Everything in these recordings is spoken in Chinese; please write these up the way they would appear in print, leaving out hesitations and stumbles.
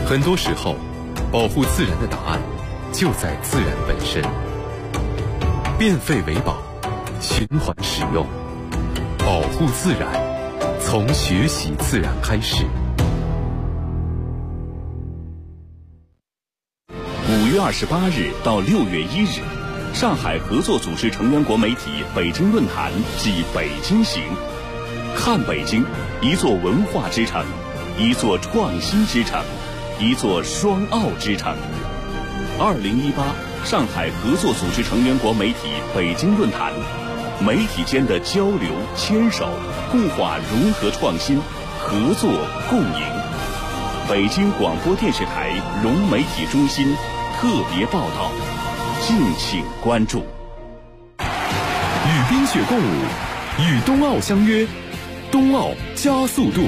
很多时候，保护自然的答案就在自然本身。变废为宝，循环使用，保护自然，从学习自然开始。 5月28日到6月1日，上海合作组织成员国媒体北京论坛暨北京行。看北京，一座文化之城，一座创新之城，一座双奥之城。2018上海合作组织成员国媒体北京论坛，媒体间的交流牵手，固化融合创新，合作共赢。北京广播电视台融媒体中心特别报道，敬请关注。 与冰雪共舞，与冬奥相约，冬奥加速度。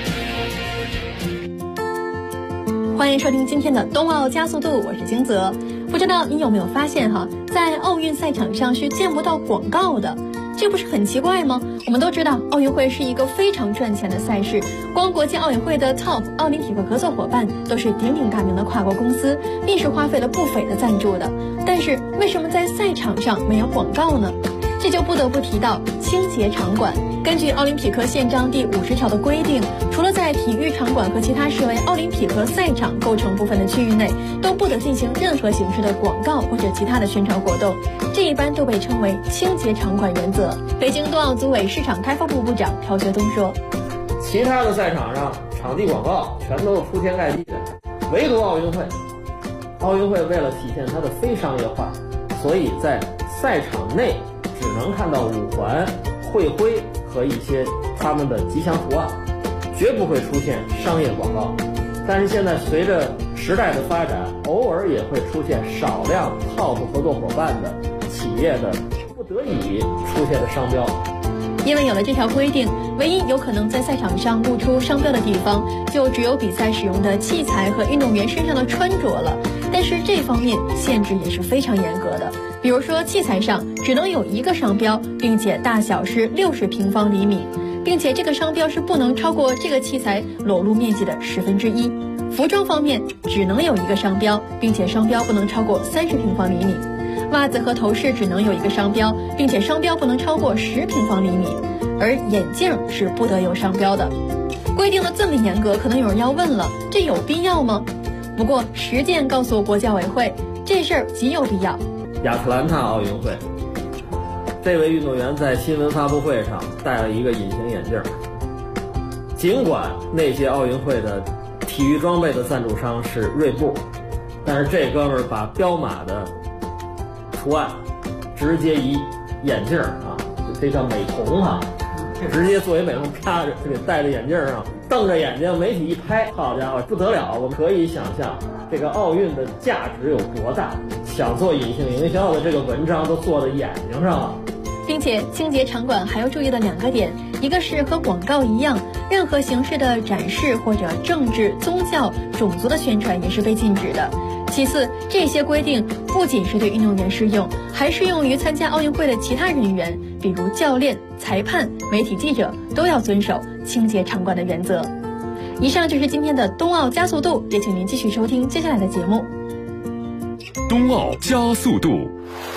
欢迎收听今天的冬奥加速度，我是金泽。不知道你有没有发现在奥运赛场上是见不到广告的，这不是很奇怪吗？我们都知道奥运会是一个非常赚钱的赛事，光国际奥委会的 TOP 奥林匹克合作伙伴都是鼎鼎大名的跨国公司，并是花费了不菲的赞助的。但是为什么在赛场上没有广告呢？这就不得不提到清洁场馆。根据奥林匹克宪章第50条的规定，除了在体育场馆和其他视为奥林匹克赛场构成部分的区域内，都不得进行任何形式的广告或者其他的宣传活动，这一般都被称为清洁场馆原则。北京冬奥组委市场开发部部长朴学东说， 其他的赛场上场地广告全都是铺天盖地的，唯独奥运会为了体现它的非商业化，所以在赛场内只能看到五环、会徽和一些他们的吉祥图案，绝不会出现商业广告。但是现在随着时代的发展，偶尔也会出现少量 TOP 合作伙伴的企业的不得已出现的商标。 因为有了这条规定，唯一有可能在赛场上露出商标的地方，就只有比赛使用的器材和运动员身上的穿着了。但是这方面限制也是非常严格的，比如说器材上只能有一个商标，并且大小是60平方厘米，并且这个商标是不能超过这个器材裸露面积的1/10。服装方面只能有一个商标，并且商标不能超过30平方厘米。袜子和头饰只能有一个商标，并且商标不能超过10平方厘米，而眼镜是不得有商标的。规定的这么严格，可能有人要问了，这有必要吗？不过实践告诉国际奥委会，这事儿极有必要。 亚特兰大奥运会，这位运动员在新闻发布会上戴了一个隐形眼镜，尽管那些奥运会的体育装备的赞助商是锐步，但是这哥们儿把彪马的图案直接以眼镜这叫美瞳直接作为美瞳啪着给戴在眼镜上，瞪着眼睛，媒体一拍，好家伙，不得了！我们可以想象这个奥运的价值有多大，想做隐形营销的这个文章都做在眼睛上了。 并且清洁场馆还要注意的2个点，一个是和广告一样，任何形式的展示或者政治、宗教、种族的宣传也是被禁止的。其次，这些规定不仅是对运动员适用，还适用于参加奥运会的其他人员，比如教练、裁判、媒体记者，都要遵守清洁场馆的原则。以上就是今天的冬奥加速度，也请您继续收听接下来的节目。 冬奥加速度。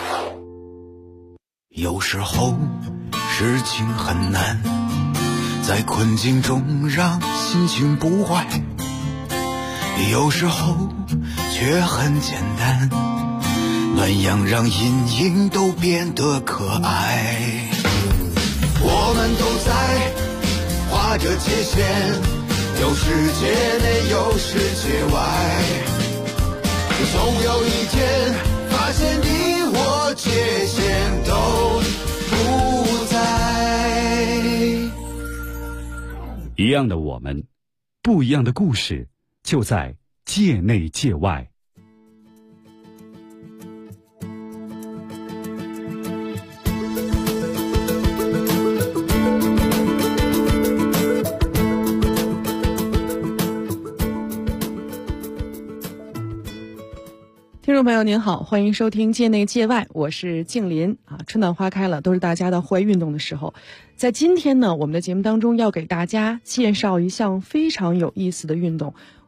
有时候事情很难，在困境中让心情不坏，有时候却很简单，暖阳让阴影都变得可爱。我们都在画着界限，有世界内有世界外，总有一天发现你我界限都不在。 一样的我们，不一样的故事，就在界内界外。 听众朋友您好，欢迎收听界内界外，我是静林春暖花开了，都是大家的户外运动的时候。在今天呢，我们的节目当中要给大家介绍一项非常有意思的运动，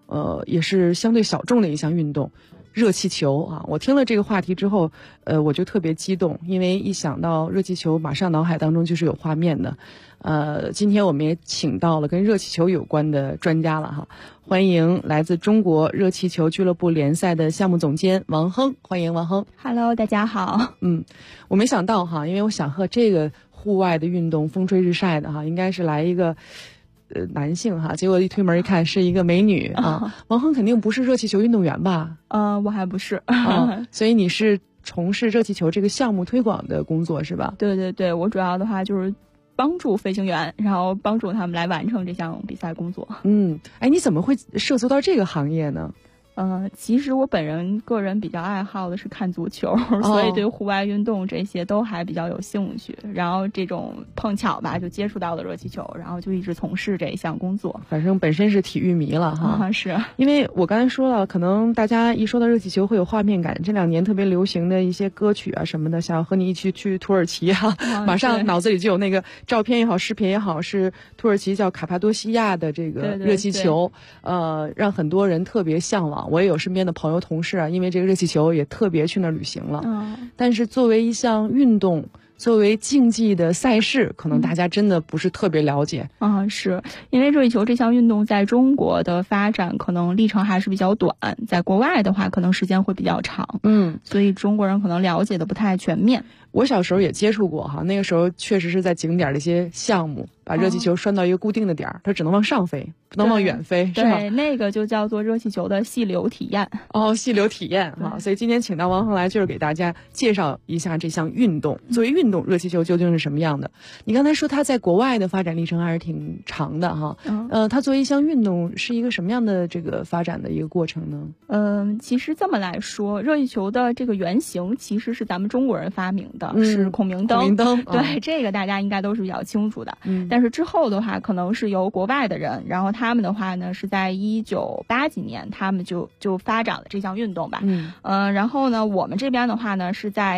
也是相对小众的一项运动。热气球啊，我听了这个话题之后，我就特别激动，因为一想到热气球，马上脑海当中就是有画面的。今天我们也请到了跟热气球有关的专家了哈，欢迎来自中国热气球俱乐部联赛的项目总监王亨，欢迎王亨。 Hello， 大家好。 我没想到哈，因为我想和这个户外的运动风吹日晒的哈，应该是来一个男性哈，结果一推门一看是一个美女啊。王亨肯定不是热气球运动员吧？ 我还不是。 所以你是从事热气球这个项目推广的工作是吧？ 对对对，我主要的话就是帮助飞行员，然后帮助他们来完成这项比赛工作。 你怎么会涉足到这个行业呢？ 其实我个人比较爱好的是看足球，所以对户外运动这些都还比较有兴趣。然后这种碰巧吧，就接触到了热气球，然后就一直从事这一项工作。 反正本身是体育迷了哈。 是因为我刚才说了，可能大家一说到热气球会有画面感。这2年特别流行的一些歌曲啊什么的，想要和你一起去土耳其马上脑子里就有那个照片也好，视频也好，是土耳其叫卡帕多西亚的这个热气球，让很多人特别向往。我也有身边的朋友同事啊，因为这个热气球也特别去那儿旅行了。但是作为一项运动，作为竞技的赛事，可能大家真的不是特别了解。 是因为热气球这项运动在中国的发展可能历程还是比较短，在国外的话可能时间会比较长。所以中国人可能了解的不太全面。 我小时候也接触过哈，那个时候确实是在景点的一些项目，把热气球拴到一个固定的点儿，它只能往上飞，不能往远飞，是吧？ 对，那个就叫做热气球的细流体验。 细流体验哈。所以今天请到王亨来，就是给大家介绍一下这项运动。作为运动，热气球究竟是什么样的？你刚才说它在国外的发展历程还是挺长的哈。它作为一项运动是一个什么样的这个发展的一个过程呢？ 其实这么来说，热气球的这个原型其实是咱们中国人发明的。是孔明灯。对，这个大家应该都是比较清楚的。但是之后的话，可能是由国外的人，然后他们的话呢，是在1980几年，他们就发展了这项运动吧。然后呢，我们这边的话呢，是在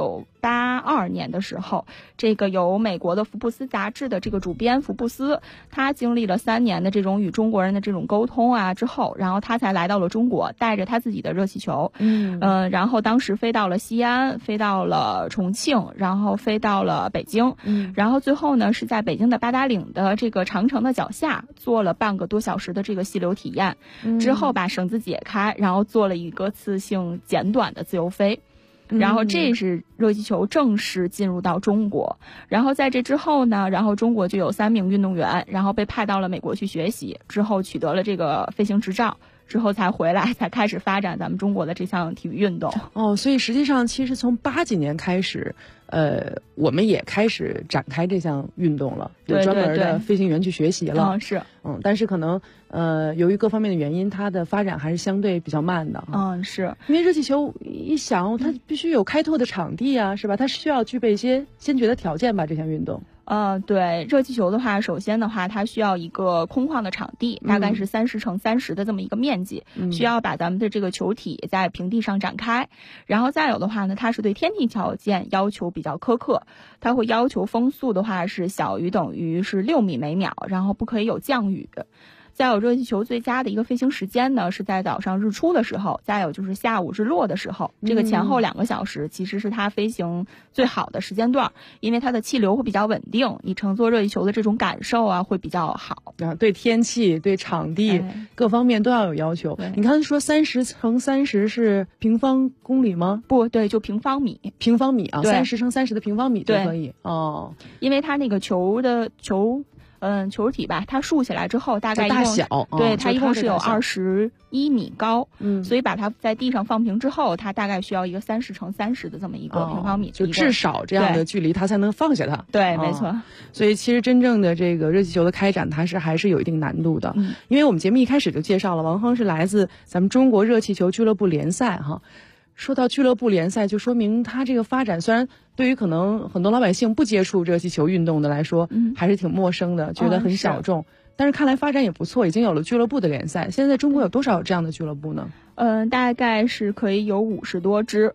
1982年的时候，这个由美国的福布斯杂志的这个主编福布斯，他经历了3年的这种与中国人的这种沟通啊之后，然后他才来到了中国，带着他自己的热气球。然后当时飞到了西安，飞到了重庆，然后飞到了北京。然后最后呢，是在北京的八达岭的这个长城的脚下做了半个多小时的这个细流体验。之后把绳子解开，然后做了一个次性简短的自由飞。然后这是热气球正式进入到中国。然后在这之后呢，然后中国就有3名运动员，然后被派到了美国去学习，之后取得了这个飞行执照，之后才回来，才开始发展咱们中国的这项体育运动。 所以实际上其实从80几年开始，我们也开始展开这项运动了，有专门的飞行员去学习了。 是。 但是可能由于各方面的原因，它的发展还是相对比较慢的。 是因为热气球一想，它必须有开拓的场地啊，是吧？它需要具备一些先决的条件吧，这项运动。 对，热气球的话，首先的话，它需要一个空旷的场地，大概是30×30的这么一个面积，需要把咱们的这个球体在平地上展开。然后再有的话呢，它是对天气条件要求比较苛刻，它会要求风速的话是小于等于是6米每秒，然后不可以有降雨。再有热气球最佳的一个飞行时间呢，是在早上日出的时候，再有就是下午日落的时候，这个前后2个小时其实是它飞行最好的时间段，因为它的气流会比较稳定，你乘坐热气球的这种感受啊会比较好。 对天气、对场地、各方面都要有要求。你刚才说30×30是平方公里吗？ 不对，就平方米。 平方米啊，30×30的平方米就可以。 因为它那个球体吧，它竖起来之后大概大小， 对，它一共是有21米高。所以把它在地上放平之后，它大概需要一个30×30的这么一个平方米， 就至少这样的距离它才能放下它。 对，没错。 所以其实真正的这个热气球的开展，它是还是有一定难度的。因为我们节目一开始就介绍了，王亨是来自咱们中国热气球俱乐部联赛哈。说到俱乐部联赛，就说明它这个发展虽然对于可能很多老百姓不接触热气球运动的来说，还是挺陌生的，觉得很小众。但是看来发展也不错，已经有了俱乐部的联赛。现在中国有多少这样的俱乐部呢？ 大概是可以有50多支。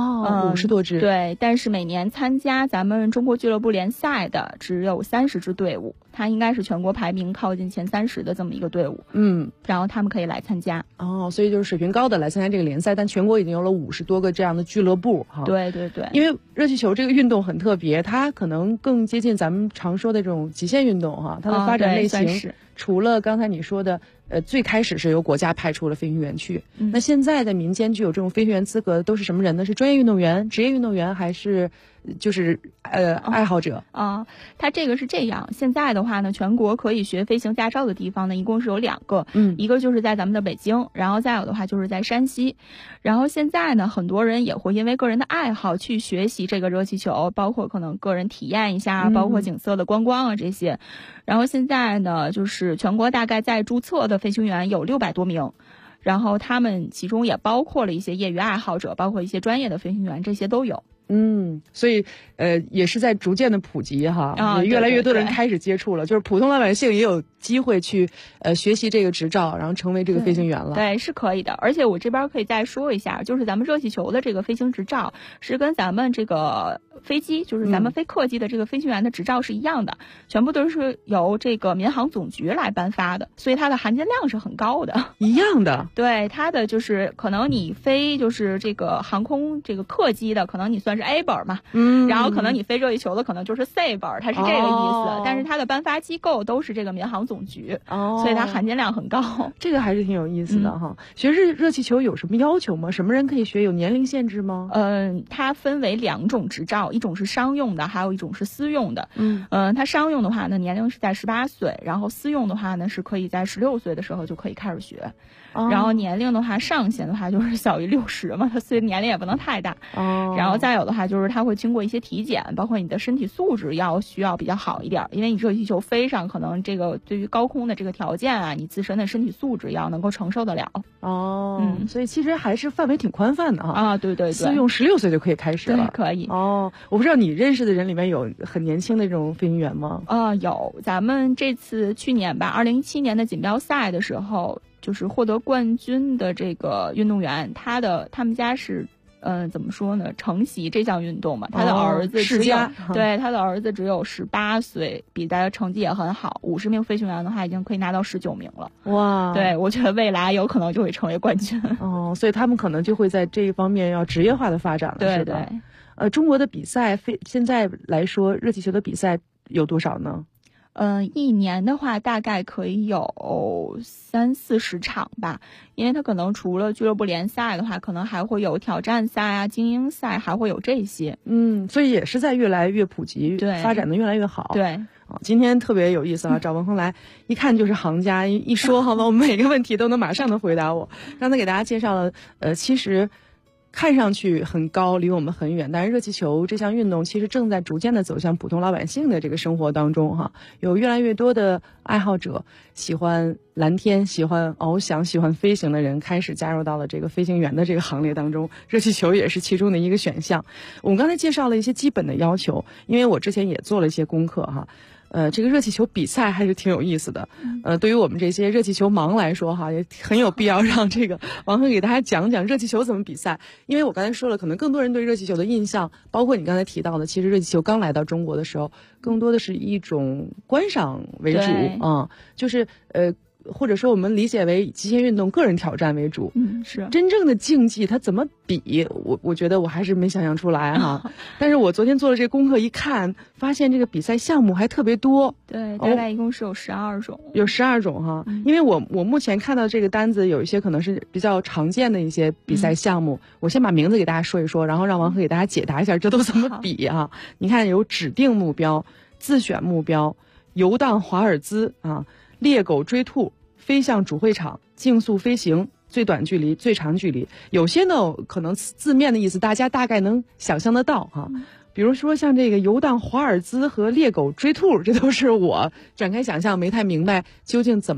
50多支。 对，但是每年参加咱们中国俱乐部联赛的只有30支队伍，它应该是全国排名靠近前30的这么一个队伍。然后他们可以来参加。 所以就是水平高的来参加这个联赛，但全国已经有了50多个这样的俱乐部哈。 对对对。 因为热气球这个运动很特别，它可能更接近咱们常说的这种极限运动哈。它的发展类型除了刚才你说的最开始是由国家派出了飞行员去，那现在的民间具有这种飞行员资格的都是什么人呢？是专业运动员、职业运动员，还是就是爱好者？ 它这个是这样，现在的话呢，全国可以学飞行驾照的地方呢，一共是有2个，一个就是在咱们的北京，然后再有的话就是在山西。然后现在呢，很多人也会因为个人的爱好去学习这个热气球，包括可能个人体验一下，包括景色的观光啊这些。然后现在呢，就是全国大概在注册的飞行员有600多名，然后他们其中也包括了一些业余爱好者，包括一些专业的飞行员，这些都有。 所以也是在逐渐的普及哈，越来越多的人开始接触了，就是普通老百姓也有机会去学习这个执照，然后成为这个飞行员了。 对，是可以的。而且我这边可以再说一下，就是咱们热气球的这个飞行执照是跟咱们这个飞机，就是咱们飞客机的这个飞行员的执照是一样的，全部都是由这个民航总局来颁发的，所以它的含金量是很高的。 一样的。 对，它的就是可能你飞就是这个航空这个客机的，可能你算是 A 本嘛，然后可能你飞热气球的可能就是 C 本，它是这个意思。但是它的颁发机构都是这个民航总局，所以它含金量很高。 这个还是挺有意思的哈。学热气球有什么要求吗？什么人可以学？有年龄限制吗？ 它分为2种执照，一种是商用的，还有一种是私用的。它商用的话呢，年龄是在18岁，然后私用的话呢，是可以在16岁的时候就可以开始学。然后年龄的话，上限的话就是小于60嘛，它所以年龄也不能太大。然后再有的话就是它会经过一些体检，包括你的身体素质需要比较好一点，因为你热气球飞上，可能这个对于高空的这个条件啊，你自身的身体素质要能够承受得了。 所以其实还是范围挺宽泛的对对对。 私用16岁就可以开始了。 对，可以。 我不知道你认识的人里面有很年轻的这种飞行员吗？ 有，咱们这次去年吧，2017年的锦标赛的时候，就是获得冠军的这个运动员，他们家是怎么说呢？承袭这项运动嘛，他的儿子他的儿子只有18岁，比赛的成绩也很好。50名飞行员的话，已经可以拿到19名了。哇！对，我觉得未来有可能就会成为冠军。 所以他们可能就会在这一方面要职业化的发展了， 对是吧？中国的比赛现在来说，热气球的比赛有多少呢？ 一年的话大概可以有30-40场吧，因为它可能除了俱乐部联赛的话，可能还会有挑战赛啊、精英赛，还会有这些。 所以也是在越来越普及，发展的越来越好。 对。 今天特别有意思找文峰来，一看就是行家，一说好吧，我们每个问题都能马上的回答我。刚才给大家介绍了，其实看上去很高，离我们很远，但是热气球这项运动其实正在逐渐的走向普通老百姓的这个生活当中有越来越多的爱好者，喜欢蓝天、喜欢翱翔、喜欢飞行的人开始加入到了这个飞行员的这个行列当中，热气球也是其中的一个选项。我们刚才介绍了一些基本的要求，因为我之前也做了一些功课这个热气球比赛还是挺有意思的。对于我们这些热气球盲来说也很有必要让这个王恒给大家讲讲热气球怎么比赛。因为我刚才说了，可能更多人对热气球的印象，包括你刚才提到的，其实热气球刚来到中国的时候，更多的是一种观赏为主就是或者说我们理解为以极限运动、个人挑战为主。 是真正的竞技它怎么比？我觉得我还是没想象出来但是我昨天做了这个功课一看，发现这个比赛项目还特别多。 对，大概一共是有12种。 有12种因为我目前看到这个单子，有一些可能是比较常见的一些比赛项目。我先把名字给大家说一说，然后让王和给大家解答一下这都怎么比你看，有指定目标、自选目标、游荡华尔兹猎狗追兔、飞向主会场、竞速飞行、最短距离、最长距离。有些呢可能字面的意思大家大概能想象得到比如说像这个游荡华尔兹和猎狗追兔，这都是我展开想象没太明白究竟怎么来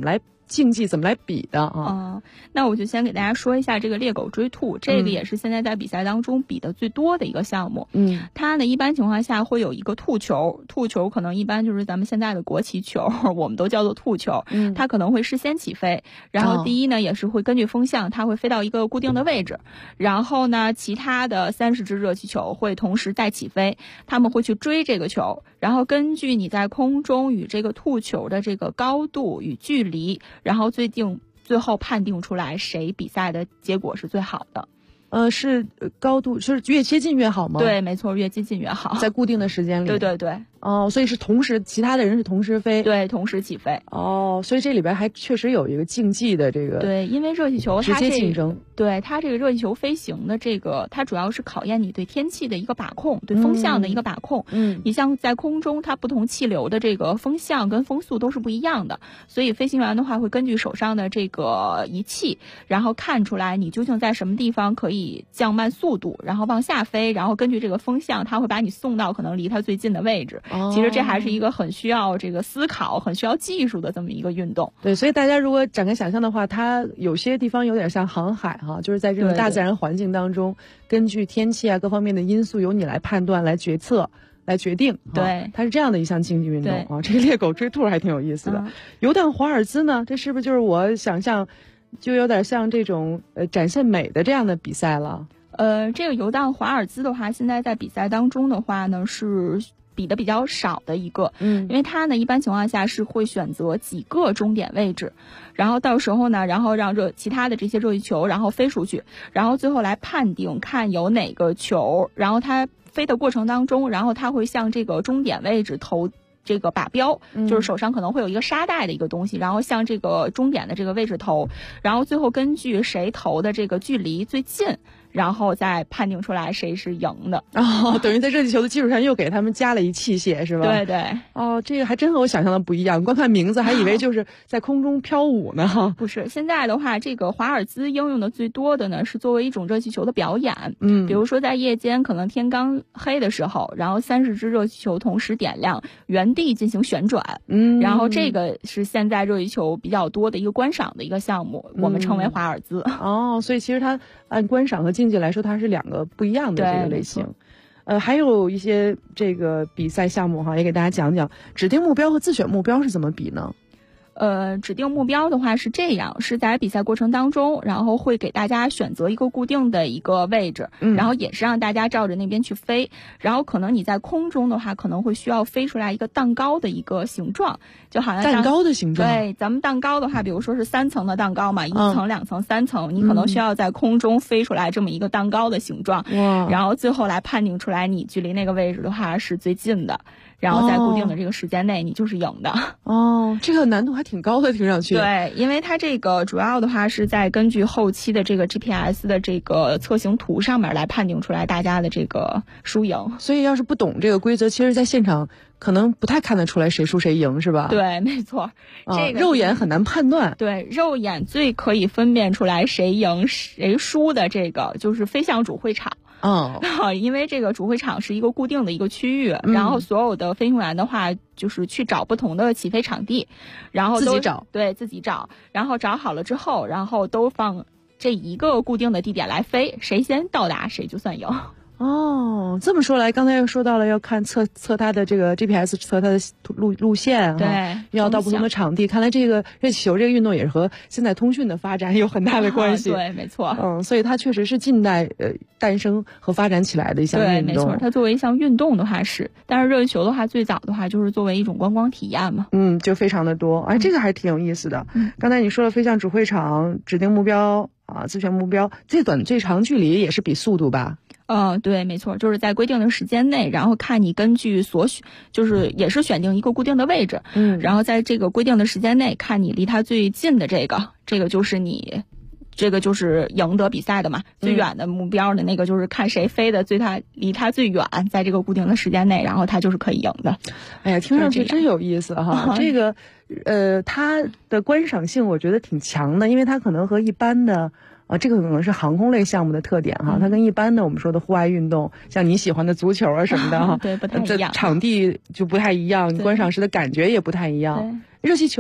竞技怎么来比的啊？ 那我就先给大家说一下这个猎狗追兔，这个也是现在在比赛当中比的最多的一个项目。它呢一般情况下会有一个兔球，兔球可能一般就是咱们现在的国旗球，我们都叫做兔球。它可能会事先起飞，然后第一呢也是会根据风向，它会飞到一个固定的位置，然后呢其他的30只热气球会同时再起飞，他们会去追这个球，然后根据你在空中与这个兔球的这个高度与距离，然后最后判定出来谁比赛的结果是最好的。 是高度，是越接近越好吗？ 对，没错，越接近越好， 在固定的时间里。 对对对。 所以是同时，其他的人是同时飞。 对，同时起飞。 所以这里边还确实有一个竞技的这个。 对，因为热气球直接竞争。 对，它这个热气球飞行的这个，它主要是考验你对天气的一个把控，对风向的一个把控。你像在空中，它不同气流的这个风向跟风速都是不一样的，所以飞行员的话会根据手上的这个仪器，然后看出来你究竟在什么地方可以降慢速度，然后往下飞，然后根据这个风向，它会把你送到可能离它最近的位置。其实这还是一个很需要这个思考、很需要技术的这么一个运动。 对，所以大家如果展开想象的话，它有些地方有点像航海哈，就是在这种大自然环境当中，根据天气啊各方面的因素，由你来判断、来决策、来决定。 对， 它是这样的一项竞技运动啊。这个猎狗追兔还挺有意思的。游荡华尔兹呢，这是不是就是我想象就有点像这种展现美的这样的比赛了？ 这个游荡华尔兹的话，现在在比赛当中的话呢是比的比较少的一个，因为它呢一般情况下是会选择几个终点位置，然后到时候呢，然后让其他的这些热气球然后飞出去，然后最后来判定看有哪个球，然后它飞的过程当中，然后它会向这个终点位置投这个靶标，就是手上可能会有一个沙袋的一个东西，然后向这个终点的这个位置投，然后最后根据谁投的这个距离最近，然后再判定出来谁是赢的。 等于在热气球的基础上又给他们加了一器械，是吧？ 对对。 这个还真和我想象的不一样，光看名字还以为就是在空中飘舞呢。 不是，现在的话，这个华尔兹应用的最多的呢是作为一种热气球的表演。比如说在夜间可能天刚黑的时候，然后30只热气球同时点亮，原地进行旋转。然后这个是现在热气球比较多的一个观赏的一个项目，我们称为华尔兹。 所以其实它按观赏和竞技来说，它是两个不一样的这个类型。还有一些这个比赛项目哈，也给大家讲讲指定目标和自选目标是怎么比呢？ 指定目标的话是这样，是在比赛过程当中，然后会给大家选择一个固定的一个位置，然后也是让大家照着那边去飞，然后可能你在空中的话可能会需要飞出来一个蛋糕的一个形状，就好像蛋糕的形状。 对，咱们蛋糕的话，比如说是3层的蛋糕嘛，1层、2层、3层，你可能需要在空中飞出来这么一个蛋糕的形状，然后最后来判定出来你距离那个位置的话是最近的，然后在固定的这个时间内你就是赢的。 这个难度还挺高的，听上去。 对，因为它这个主要的话是在根据后期的这个 GPS 的这个侧形图上面来判定出来大家的这个输赢。 所以要是不懂这个规则，其实在现场可能不太看得出来谁输谁赢，是吧？ 对，没错。这个肉眼很难判断。 对，肉眼最可以分辨出来谁赢谁输的这个就是飞向主会场。因为这个主会场是一个固定的一个区域，然后所有的飞行员的话就是去找不同的起飞场地，然后自己找。 对，自己找，然后找好了之后，然后都放这一个固定的地点来飞，谁先到达谁就算赢。 这么说来，刚才又说到了要看测它的这个 GPS， 测它的路线， 对， 要到不同的场地。看来这个热气球这个运动也是和现在通讯的发展有很大的关系。 对，没错。 所以它确实是近代诞生和发展起来的一项运动。 对，没错。它作为一项运动的话是，但是热气球的话最早的话就是作为一种观光体验嘛。 就非常的多。这个还挺有意思的。刚才你说了飞向主会场、指定目标自选目标，最短最长距离也是比速度吧？ 对，没错，就是在规定的时间内，然后看你根据就是也是选定一个固定的位置，然后在这个规定的时间内，看你离它最近的这个就是你，这个就是赢得比赛的嘛。最远的目标的那个就是看谁飞的离它最远，在这个固定的时间内，然后它就是可以赢的。 哎呀，听上去真有意思哈！这个它的观赏性我觉得挺强的，因为它可能和一般的。这个可能是航空类项目的特点哈，它跟一般的我们说的户外运动，像你喜欢的足球什么的哈， 对，不太一样， 场地就不太一样，观赏时的感觉也不太一样。热气球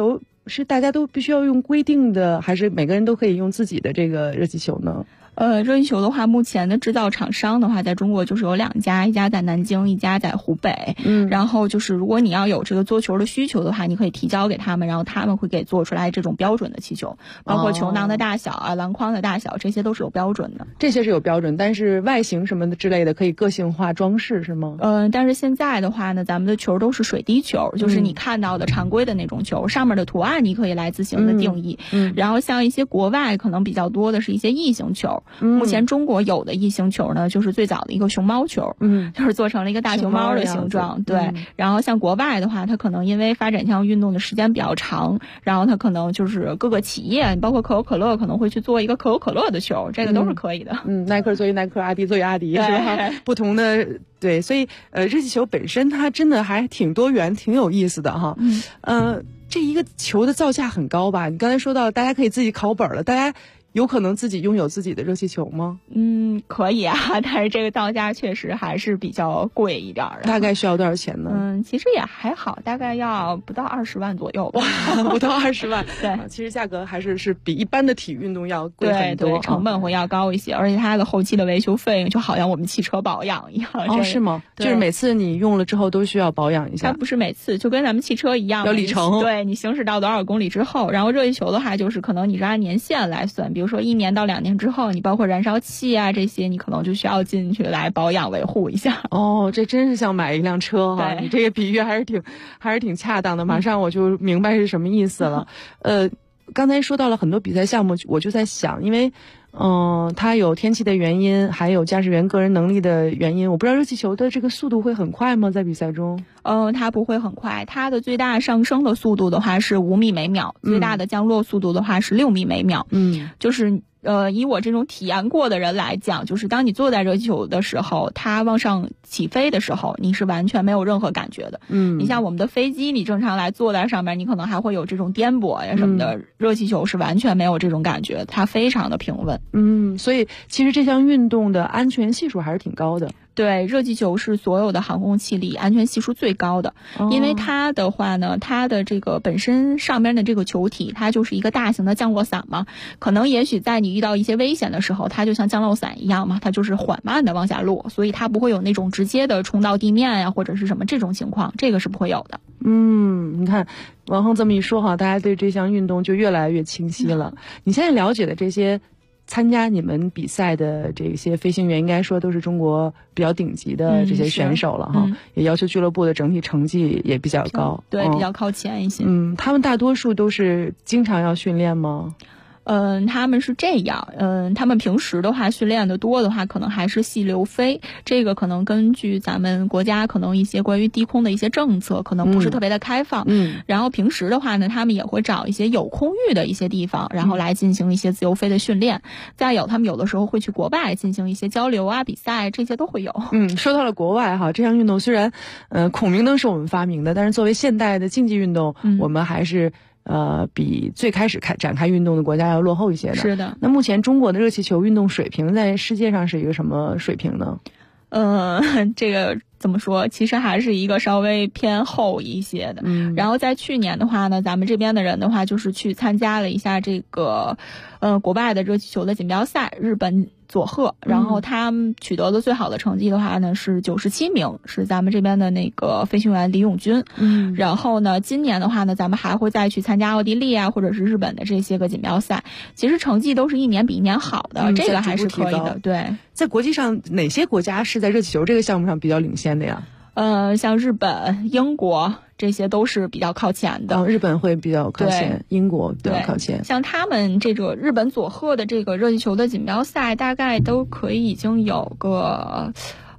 是大家都必须要用规定的，还是每个人都可以用自己的这个热气球呢？ 热气球的话，目前的制造厂商的话，在中国就是有2家，一家在南京，一家在湖北。然后就是如果你要有这个做球的需求的话，你可以提交给他们，然后他们会给做出来这种标准的气球，包括球囊的大小啊、篮筐的大小，这些都是有标准的。 这些是有标准，但是外形什么的之类的可以个性化装饰是吗？ 但是现在的话呢，咱们的球都是水滴球，就是你看到的常规的那种球，上面的图案你可以来自行的定义。然后像一些国外可能比较多的是一些异形球。目前中国有的异形球呢，就是最早的一个熊猫球，就是做成了一个大熊猫的形状，对。然后像国外的话，它可能因为发展项目运动的时间比较长，然后它可能就是各个企业，包括可口可乐可能会去做一个可口可乐的球，这个都是可以的。 耐克作为耐克，阿迪作为阿迪，是吧？不同的对，所以热气球本身它真的还挺多元，挺有意思的哈。这一个球的造价很高吧？你刚才说到大家可以自己考本了，大家有可能自己拥有自己的热气球吗？ 可以啊，但是这个造价确实还是比较贵一点的。 大概需要多少钱呢？ 其实也还好，大概要不到20万左右吧。 不到20万。 对， 其实价格还是比一般的体育运动要贵很多， 对，成本会要高一些，而且它的后期的维修费用就好像我们汽车保养一样。 是吗？就是每次你用了之后都需要保养一下？ 它不是每次，就跟咱们汽车一样， 有里程。 对，你行驶到多少公里之后，然后热气球的话，就是可能你是按年限来算，比如说1年到2年之后，你包括燃烧器啊这些，你可能就需要进去来保养维护一下。 这真是像买一辆车哈！你这个比喻还是挺恰当的，马上我就明白是什么意思了。刚才说到了很多比赛项目，我就在想，因为它有天气的原因，还有驾驶员个人能力的原因。我不知道热气球的这个速度会很快吗？在比赛中？ 它不会很快，它的最大上升的速度的话是5米每秒，最大的降落速度的话是6米每秒。就是以我这种体验过的人来讲，就是当你坐在热气球的时候，它往上起飞的时候，你是完全没有任何感觉的。你像我们的飞机，你正常来坐在上面，你可能还会有这种颠簸呀什么的。热气球是完全没有这种感觉，它非常的平稳。 所以其实这项运动的安全系数还是挺高的。 对，热气球是所有的航空器里安全系数最高的，因为它的话呢，它的这个本身上边的这个球体，它就是一个大型的降落伞嘛，可能也许在你遇到一些危险的时候，它就像降落伞一样嘛，它就是缓慢的往下落，所以它不会有那种直接的冲到地面呀，或者是什么这种情况，这个是不会有的。 你看王亨这么一说哈，大家对这项运动就越来越清晰了。你现在了解的这些参加你们比赛的这些飞行员，应该说都是中国比较顶级的这些选手了哈，也要求俱乐部的整体成绩也比较高， 对，比较靠前一些。 他们大多数都是经常要训练吗？ 他们是这样，他们平时的话训练的多的话，可能还是细流飞，这个可能根据咱们国家可能一些关于低空的一些政策，可能不是特别的开放。然后平时的话呢，他们也会找一些有空域的一些地方，然后来进行一些自由飞的训练。再有，他们有的时候会去国外进行一些交流啊、比赛，这些都会有。 说到了国外哈，这项运动虽然孔明灯是我们发明的，但是作为现代的竞技运动，我们还是比最开始展开运动的国家要落后一些的。 是的。 那目前中国的热气球运动水平在世界上是一个什么水平呢？ 这个怎么说？其实还是一个稍微偏后一些的。然后在去年的话呢，咱们这边的人的话就是去参加了一下这个国外的热气球的锦标赛，日本佐贺，然后他们取得的最好的成绩的话呢是97名，是咱们这边的那个飞行员李永军。然后呢，今年的话呢，咱们还会再去参加奥地利啊，或者是日本的这些个锦标赛。其实成绩都是一年比一年好的，这个还是可以的。对， 在国际上哪些国家是在热气球这个项目上比较领先的呀？ 像日本、英国这些都是比较靠前的。 日本会比较靠前，英国比较靠前。 像他们这个日本佐贺的这个热气球的锦标赛，大概都可以已经有个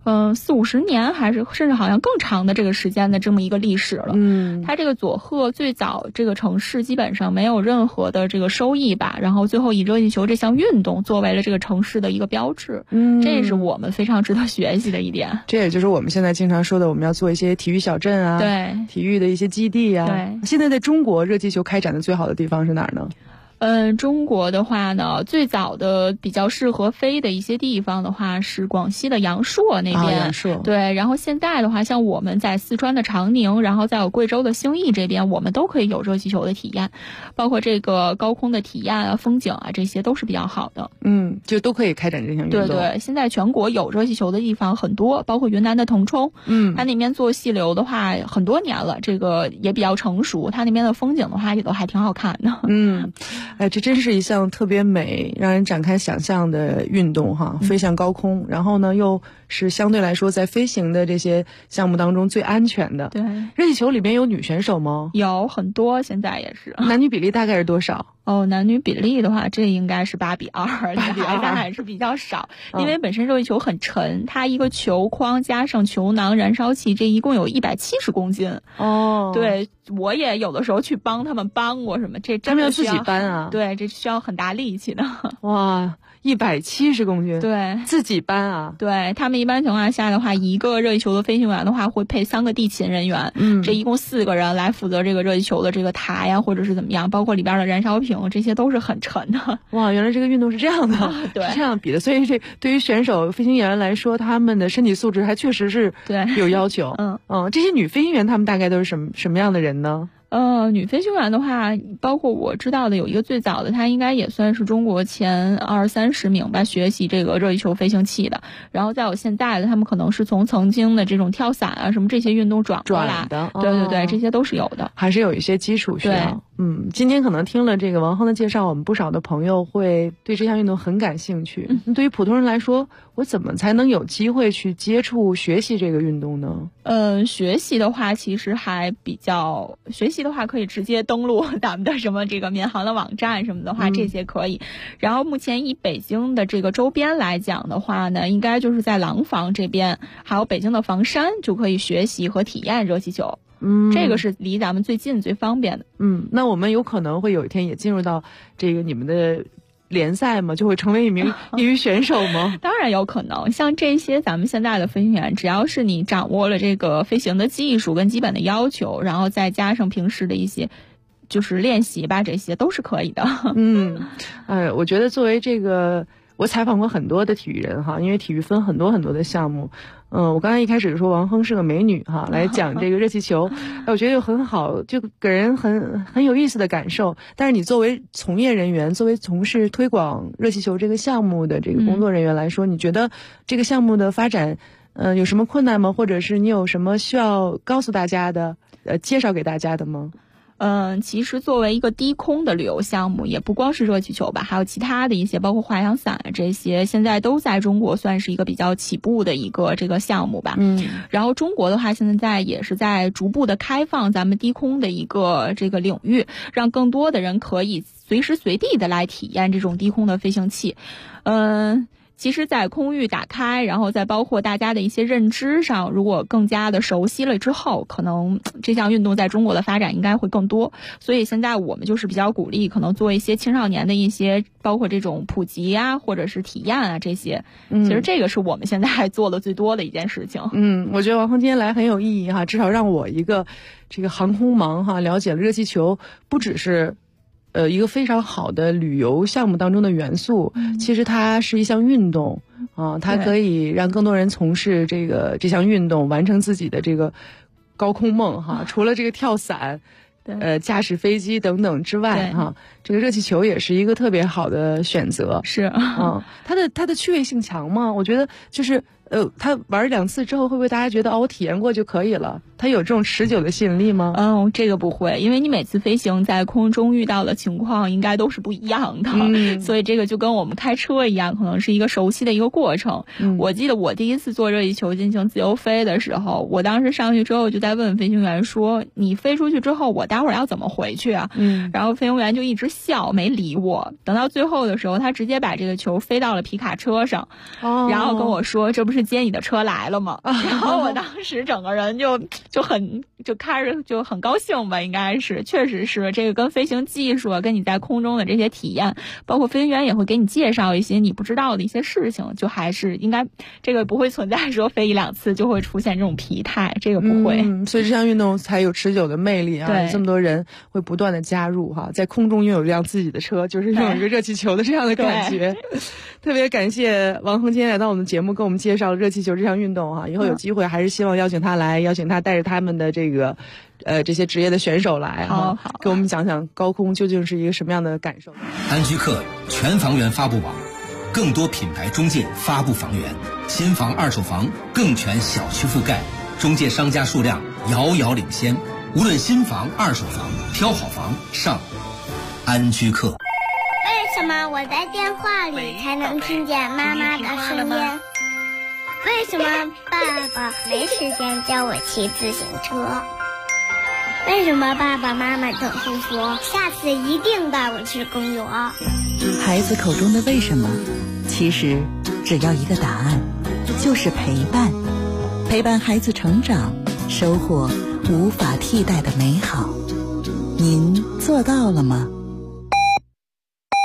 40-50年，还是甚至好像更长的这个时间的这么一个历史了。它这个佐贺最早这个城市基本上没有任何的这个收益吧，然后最后以热气球这项运动作为了这个城市的一个标志。这是我们非常值得学习的一点。 这也就是我们现在经常说的，我们要做一些体育小镇啊， 对， 体育的一些基地啊。 对， 现在在中国热气球开展的最好的地方是哪儿呢？ 中国的话呢，最早的比较适合飞的一些地方的话是广西的阳朔那边， 阳朔， 对。然后现在的话，像我们在四川的长宁，然后再有贵州的兴义这边，我们都可以有热气球的体验，包括这个高空的体验啊、风景啊，这些都是比较好的。 就都可以开展这项运动。 对，现在全国有热气球的地方很多，包括云南的腾冲，它那边做细流的话很多年了，这个也比较成熟，它那边的风景的话也都还挺好看的。 这真是一项特别美，让人展开想象的运动哈，飞向高空，然后呢又是相对来说在飞行的这些项目当中最安全的。 对， 热气球里边有女选手吗？ 有很多，现在也是。 男女比例大概是多少？ 男女比例的话，这应该是8:2，但还是比较少，因为本身热气球很沉，它一个球框加上球囊、燃烧器，这一共有170公斤。对，我也有的时候去帮他们搬过什么，这真的要自己搬啊？ 对，这需要很大力气的。 哇，170公斤， 对， 自己搬啊？ 对，他们一般情况下的话，一个热气球的飞行员的话会配3个地勤人员，这一共4个人来负责这个热气球的这个塔呀，或者是怎么样，包括里边的燃烧瓶，这些都是很沉的。 哇，原来这个运动是这样的， 对， 是这样比的，所以这对于选手、飞行员来说，他们的身体素质还确实是有要求。这些女飞行员她们大概都是什么样的人呢？ 女飞行员的话，包括我知道的有一个最早的，她应该也算是中国前20-30名吧，学习这个热气球飞行器的。然后再有现在的，他们可能是从曾经的这种跳伞啊什么这些运动转过来的。 对，这些都是有的， 还是有一些基础需要。今天可能听了这个王亨的介绍，我们不少的朋友会对这项运动很感兴趣。对于普通人来说，我怎么才能有机会去接触学习这个运动呢？ 学习的话，其实还比较，学习的话可以直接登录咱们的什么这个民航的网站什么的话，这些可以。然后目前以北京的这个周边来讲的话呢，应该就是在廊坊这边，还有北京的房山就可以学习和体验热气球。这个是离咱们最近最方便的。 那我们有可能会有一天也进入到这个你们的联赛吗？就会成为一名业余选手吗？ 当然有可能，像这些咱们现在的飞行员，只要是你掌握了这个飞行的技术跟基本的要求，然后再加上平时的一些就是练习吧，这些都是可以的。 我觉得作为这个，我采访过很多的体育人哈，因为体育分很多很多的项目。我刚才一开始说王亨是个美女哈，来讲这个热气球，我觉得就很好，就给人很有意思的感受。但是你作为从业人员，作为从事推广热气球这个项目的这个工作人员来说，你觉得这个项目的发展，有什么困难吗？或者是你有什么需要告诉大家的，介绍给大家的吗？ 其实作为一个低空的旅游项目，也不光是热气球吧，还有其他的一些，包括滑翔伞这些，现在都在中国算是一个比较起步的一个这个项目吧。然后中国的话，现在也是在逐步的开放咱们低空的一个这个领域，让更多的人可以随时随地的来体验这种低空的飞行器。其实在空域打开，然后再包括大家的一些认知上，如果更加的熟悉了之后，可能这项运动在中国的发展应该会更多。所以现在我们就是比较鼓励可能做一些青少年的一些包括这种普及啊或者是体验啊这些。其实这个是我们现在做的最多的一件事情。 我觉得王亨今天来很有意义哈，至少让我一个这个航空盲哈了解了热气球不只是一个非常好的旅游项目当中的元素，其实它是一项运动啊，它可以让更多人从事这项运动，完成自己的这个高空梦哈。除了这个跳伞，驾驶飞机等等之外哈，这个热气球也是一个特别好的选择。 是它的趣味性强吗？我觉得就是他玩2次之后，会不会大家觉得我体验过就可以了？它有这种持久的吸引力吗？ 这个不会，因为你每次飞行在空中遇到的情况应该都是不一样的，所以这个就跟我们开车一样，可能是一个熟悉的一个过程。我记得我第一次坐热气球进行自由飞的时候，我当时上去之后就在问飞行员说：“你飞出去之后，我待会儿要怎么回去啊？”然后飞行员就一直笑，没理我。等到最后的时候，他直接把这个球飞到了皮卡车上，然后跟我说：“这不是是接你的车来了吗？然后我当时整个人就开始就很高兴吧，应该是，确实是这个跟飞行技术跟你在空中的这些体验，包括飞行员也会给你介绍一些你不知道的一些事情，就还是应该这个不会存在说飞1-2次就会出现这种疲态，这个不会。 所以这项运动才有持久的魅力啊！ 对， 这么多人会不断的加入哈，在空中拥有一辆自己的车，就是拥有一个热气球的这样的感觉。特别感谢王恒今天来到我们节目，跟我们介绍热气球这项运动哈。以后有机会还是希望邀请他来，邀请他带着他们的这些职业的选手来哈，给我们讲讲高空究竟是一个什么样的感受。 安居客全房源发布网，更多品牌中介发布房源，新房二手房更全小区覆盖，中介商家数量遥遥领先。无论新房二手房，挑好房上安居客。 为什么我在电话里才能听见妈妈的声音？为什么爸爸没时间教我骑自行车？为什么爸爸妈妈总是说下次一定带我去公园？ 孩子口中的为什么，其实只要一个答案，就是陪伴。陪伴孩子成长，收获无法替代的美好。您做到了吗？